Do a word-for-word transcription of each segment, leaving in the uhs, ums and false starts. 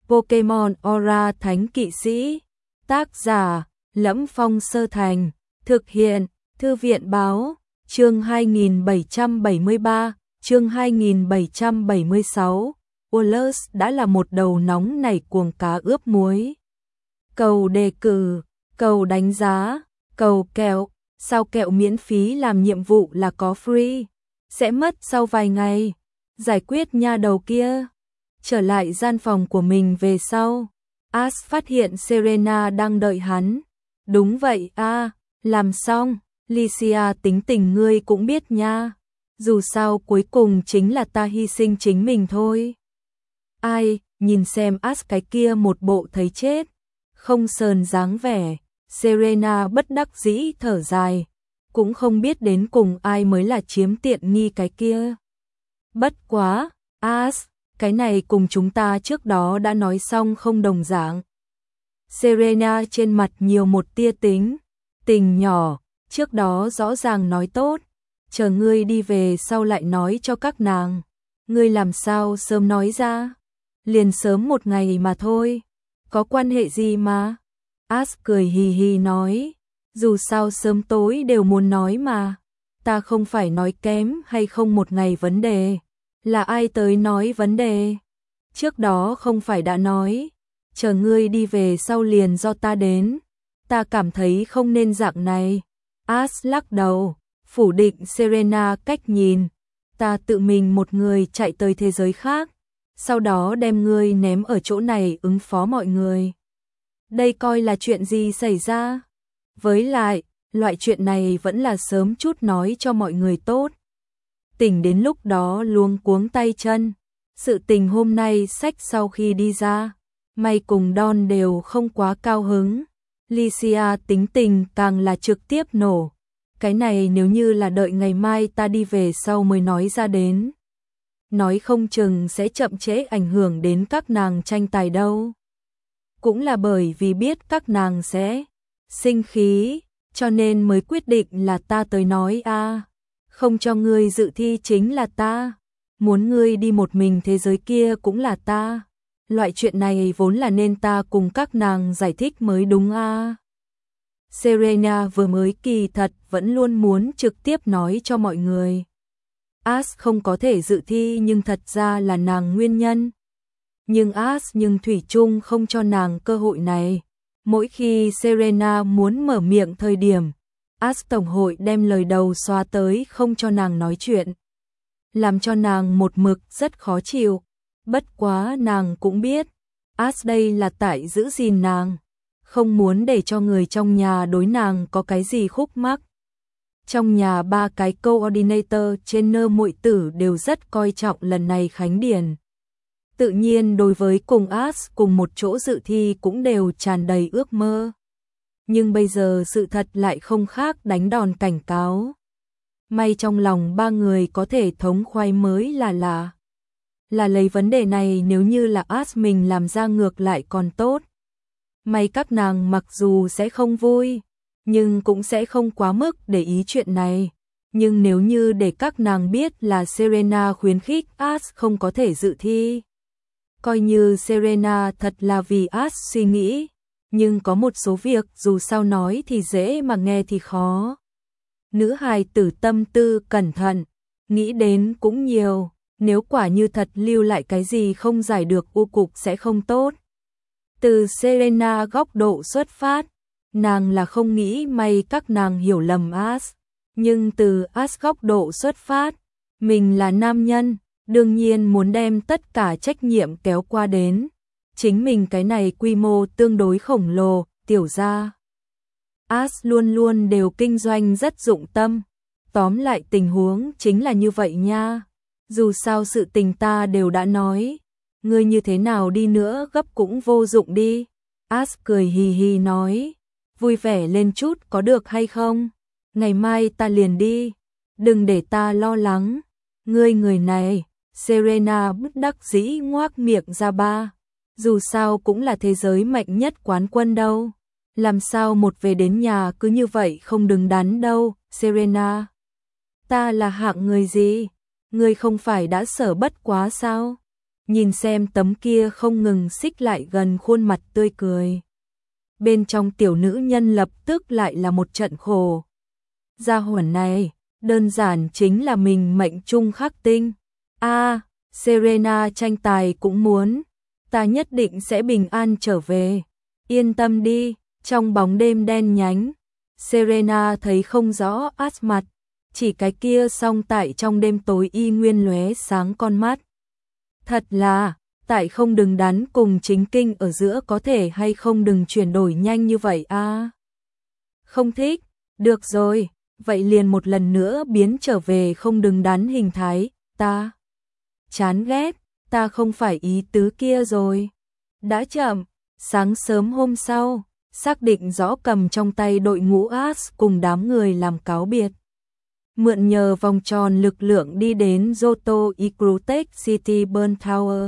Pokemon Aura Thánh Kỵ Sĩ. Tác giả: Lẫm Phong Sơ Thành. Thực hiện: Thư viện báo. Chương hai nghìn bảy trăm bảy mươi ba, chương hai nghìn bảy trăm bảy mươi sáu. Wallace đã là một đầu nóng nảy cuồng cá ướp muối. Cầu đề cử, cầu đánh giá, cầu kẹo, sao kẹo miễn phí làm nhiệm vụ là có free, sẽ mất sau vài ngày. Giải quyết nha đầu kia. Trở lại gian phòng của mình về sau, Ash phát hiện Serena đang đợi hắn. Đúng vậy a, à, làm xong. Licia tính tình ngươi cũng biết nha. Dù sao cuối cùng chính là ta hy sinh chính mình thôi. Ai, nhìn xem Ash cái kia một bộ thấy chết không sờn dáng vẻ. Serena bất đắc dĩ thở dài. Cũng không biết đến cùng ai mới là chiếm tiện nghi cái kia. Bất quá, Ash, cái này cùng chúng ta trước đó đã nói xong không đồng dạng. Serena trên mặt nhiều một tia tính. Tình nhỏ, trước đó rõ ràng nói tốt. Chờ ngươi đi về sau lại nói cho các nàng. Ngươi làm sao sớm nói ra? Liền sớm một ngày mà thôi. Có quan hệ gì mà? Ash cười hì hì nói. Dù sao sớm tối đều muốn nói mà. Ta không phải nói kém hay không một ngày vấn đề. Là ai tới nói vấn đề? Trước đó không phải đã nói. Chờ ngươi đi về sau liền do ta đến. Ta cảm thấy không nên dạng này. Ash lắc đầu, phủ định Serena cách nhìn. Ta tự mình một người chạy tới thế giới khác. Sau đó đem ngươi ném ở chỗ này ứng phó mọi người. Đây coi là chuyện gì xảy ra? Với lại, loại chuyện này vẫn là sớm chút nói cho mọi người tốt. Tỉnh đến lúc đó luống cuống tay chân. Sự tình hôm nay sách sau khi đi ra, May cùng Don đều không quá cao hứng. Licia tính tình càng là trực tiếp nổ. Cái này nếu như là đợi ngày mai ta đi về sau mới nói ra đến. Nói không chừng sẽ chậm trễ ảnh hưởng đến các nàng tranh tài đâu. Cũng là bởi vì biết các nàng sẽ sinh khí, cho nên mới quyết định là ta tới nói a. À, không cho ngươi dự thi chính là ta. Muốn ngươi đi một mình thế giới kia cũng là ta. Loại chuyện này vốn là nên ta cùng các nàng giải thích mới đúng a. À. Serena vừa mới kỳ thật vẫn luôn muốn trực tiếp nói cho mọi người. Ash không có thể dự thi nhưng thật ra là nàng nguyên nhân. Nhưng Ash nhưng thủy chung không cho nàng cơ hội này. Mỗi khi Serena muốn mở miệng thời điểm, Ash tổng hội đem lời đầu xóa tới không cho nàng nói chuyện. Làm cho nàng một mực rất khó chịu. Bất quá nàng cũng biết, Ash đây là tại giữ gìn nàng. Không muốn để cho người trong nhà đối nàng có cái gì khúc mắc. Trong nhà ba cái coordinator trên nơ muội tử đều rất coi trọng lần này khánh điển. Tự nhiên đối với cùng Ash cùng một chỗ dự thi cũng đều tràn đầy ước mơ. Nhưng bây giờ sự thật lại không khác đánh đòn cảnh cáo. May trong lòng ba người có thể thống khoái mới là lạ. Là lấy vấn đề này nếu như là Ash mình làm ra ngược lại còn tốt. May các nàng mặc dù sẽ không vui, nhưng cũng sẽ không quá mức để ý chuyện này. Nhưng nếu như để các nàng biết là Serena khuyến khích Ash không có thể dự thi. Coi như Serena thật là vì Ash suy nghĩ, nhưng có một số việc dù sao nói thì dễ mà nghe thì khó. Nữ hài tử tâm tư cẩn thận, nghĩ đến cũng nhiều, nếu quả như thật lưu lại cái gì không giải được u cục sẽ không tốt. Từ Serena góc độ xuất phát, nàng là không nghĩ may các nàng hiểu lầm Ash, nhưng từ Ash góc độ xuất phát, mình là nam nhân, đương nhiên muốn đem tất cả trách nhiệm kéo qua đến. Chính mình cái này quy mô tương đối khổng lồ, tiểu gia. Ash luôn luôn đều kinh doanh rất dụng tâm. Tóm lại tình huống chính là như vậy nha. Dù sao sự tình ta đều đã nói. Ngươi như thế nào đi nữa gấp cũng vô dụng đi. Ash cười hì hì nói. Vui vẻ lên chút có được hay không? Ngày mai ta liền đi. Đừng để ta lo lắng. Ngươi người này. Serena bất đắc dĩ ngoác miệng ra ba. Dù sao cũng là thế giới mạnh nhất quán quân đâu. Làm sao một về đến nhà cứ như vậy không đứng đắn đâu, Serena. Ta là hạng người gì? Ngươi không phải đã sở bất quá sao? nhìn xem tấm kia không ngừng xích lại gần khuôn mặt tươi cười. Bên trong tiểu nữ nhân lập tức lại là một trận khổ. Gia hỏa này, đơn giản chính là mình mệnh trung khắc tinh. A, à, Serena tranh tài cũng muốn, ta nhất định sẽ bình an trở về. Yên tâm đi, trong bóng đêm đen nhánh, Serena thấy không rõ As mặt, chỉ cái kia song tại trong đêm tối y nguyên lóe sáng con mắt. Thật là, tại không đừng đắn cùng chính kinh ở giữa có thể hay không đừng chuyển đổi nhanh như vậy a. À? Không thích, được rồi, vậy liền một lần nữa biến trở về không đừng đắn hình thái, ta chán ghét, ta không phải ý tứ kia rồi. Đã chậm, sáng sớm hôm sau, xác định rõ cầm trong tay đội ngũ As cùng đám người làm cáo biệt. Mượn nhờ vòng tròn lực lượng đi đến Johto Icrutech City Burn Tower.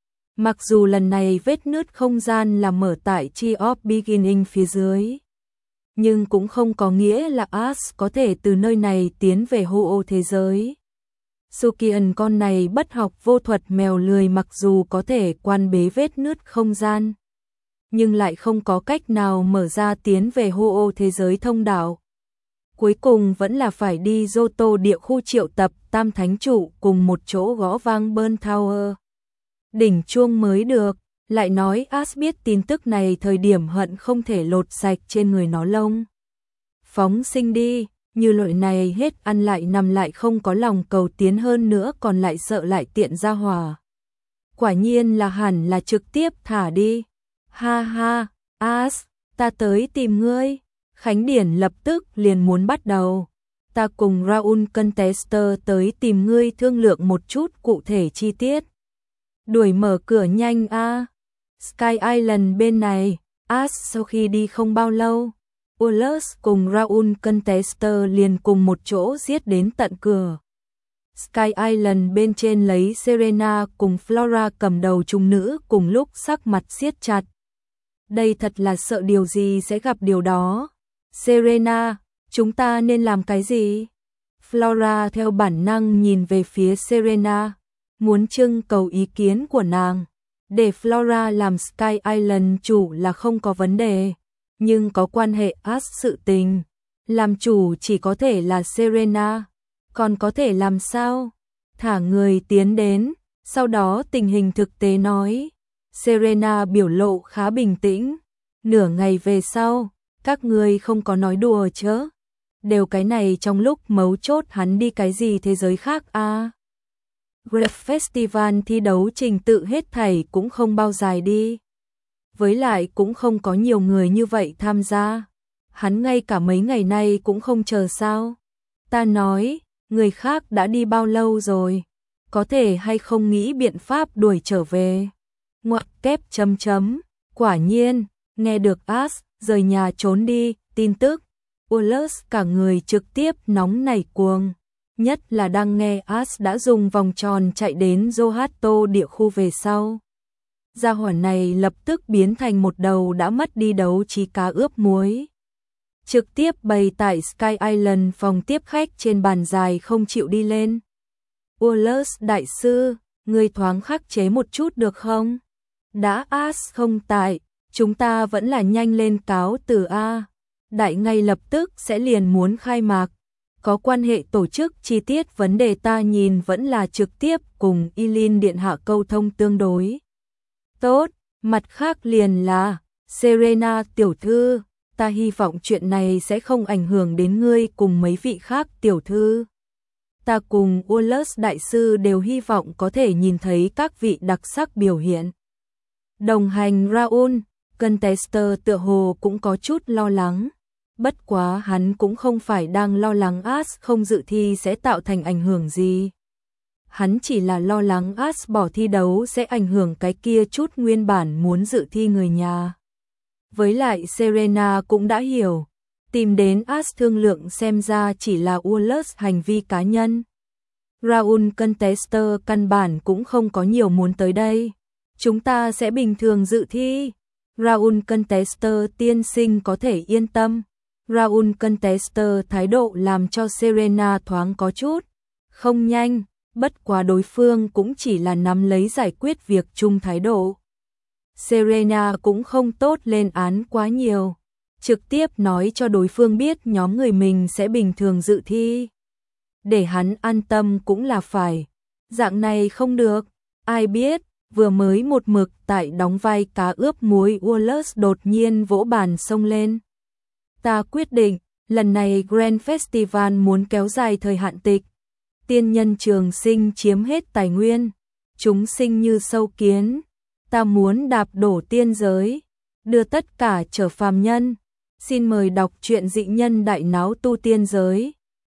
Mặc dù lần này vết nứt không gian là mở tại Tree of Beginning phía dưới, nhưng cũng không có nghĩa là As có thể từ nơi này tiến về hô ô thế giới. Sukian con này bất học vô thuật mèo lười mặc dù có thể quan bế vết nứt không gian, nhưng lại không có cách nào mở ra tiến về hô ô thế giới thông đạo. Cuối cùng vẫn là phải đi Johto địa khu triệu tập tam thánh trụ cùng một chỗ gõ vang Burn Tower. Đỉnh chuông mới được, lại nói As biết tin tức này thời điểm hận không thể lột sạch trên người nó lông. Phóng sinh đi, như loại này hết ăn lại nằm lại không có lòng cầu tiến hơn nữa còn lại sợ lại tiện ra hòa. Quả nhiên là hẳn là trực tiếp thả đi. Ha ha, As, ta tới tìm ngươi. Khánh điển lập tức liền muốn bắt đầu. Ta cùng Raul Contester tới tìm ngươi thương lượng một chút cụ thể chi tiết. Đuổi mở cửa nhanh a. À. Sky Island bên này, As sau khi đi không bao lâu, Ullus cùng Raul Contester liền cùng một chỗ giết đến tận cửa. Sky Island bên trên lấy Serena cùng Flora cầm đầu trung nữ cùng lúc sắc mặt siết chặt. Đây thật là sợ điều gì sẽ gặp điều đó. Serena, chúng ta nên làm cái gì? Flora theo bản năng nhìn về phía Serena, muốn trưng cầu ý kiến của nàng. Để Flora làm Sky Island chủ là không có vấn đề, nhưng có quan hệ As sự tình, làm chủ chỉ có thể là Serena, còn có thể làm sao? Thả người tiến đến, sau đó tình hình thực tế nói. Serena biểu lộ khá bình tĩnh, nửa ngày về sau, các người không có nói đùa chứ? Đều cái này trong lúc mấu chốt hắn đi cái gì thế giới khác a? À? Grep Festival thi đấu trình tự hết thảy cũng không bao dài đi. Với lại cũng không có nhiều người như vậy tham gia. Hắn ngay cả mấy ngày nay cũng không chờ sao. Ta nói, người khác đã đi bao lâu rồi? Có thể hay không nghĩ biện pháp đuổi trở về? Ngoặc kép chấm chấm. Quả nhiên, nghe được As rời nhà trốn đi, tin tức. Ullus cả người trực tiếp nóng nảy cuồng. Nhất là đang nghe As đã dùng vòng tròn chạy đến Johto địa khu về sau. Gia hỏa này lập tức biến thành một đầu đã mất đi đấu trí cá ướp muối. Trực tiếp bày tại Sky Island phòng tiếp khách trên bàn dài không chịu đi lên. Ullus đại sư, người thoáng khắc chế một chút được không? Đã As không tại, chúng ta vẫn là nhanh lên cáo từ A. Đại ngay lập tức sẽ liền muốn khai mạc. Có quan hệ tổ chức chi tiết vấn đề ta nhìn vẫn là trực tiếp cùng Ylin điện hạ câu thông tương đối tốt, mặt khác liền là Serena tiểu thư, ta hy vọng chuyện này sẽ không ảnh hưởng đến ngươi cùng mấy vị khác tiểu thư. Ta cùng Ullus đại sư đều hy vọng có thể nhìn thấy các vị đặc sắc biểu hiện. Đồng hành Raul Contester tựa hồ cũng có chút lo lắng. Bất quá hắn cũng không phải đang lo lắng As không dự thi sẽ tạo thành ảnh hưởng gì. Hắn chỉ là lo lắng As bỏ thi đấu sẽ ảnh hưởng cái kia chút nguyên bản muốn dự thi người nhà. Với lại Serena cũng đã hiểu, tìm đến As thương lượng xem ra chỉ là Ullus hành vi cá nhân. Raul Contester căn bản cũng không có nhiều muốn tới đây. Chúng ta sẽ bình thường dự thi. Raul Contester tiên sinh có thể yên tâm. Raul Contester thái độ làm cho Serena thoáng có chút không nhanh, bất quá đối phương cũng chỉ là nắm lấy giải quyết việc chung thái độ. Serena cũng không tốt lên án quá nhiều, trực tiếp nói cho đối phương biết nhóm người mình sẽ bình thường dự thi. Để hắn an tâm cũng là phải, dạng này không được, ai biết, vừa mới một mực tại đóng vai cá ướp muối Wallace đột nhiên vỗ bàn xông lên. Ta quyết định, lần này Grand Festival muốn kéo dài thời hạn tịch. Tiên nhân trường sinh chiếm hết tài nguyên, chúng sinh như sâu kiến. Ta muốn đạp đổ tiên giới, đưa tất cả trở phàm nhân. Xin mời đọc truyện Dị Nhân Đại Náo Tu Tiên Giới.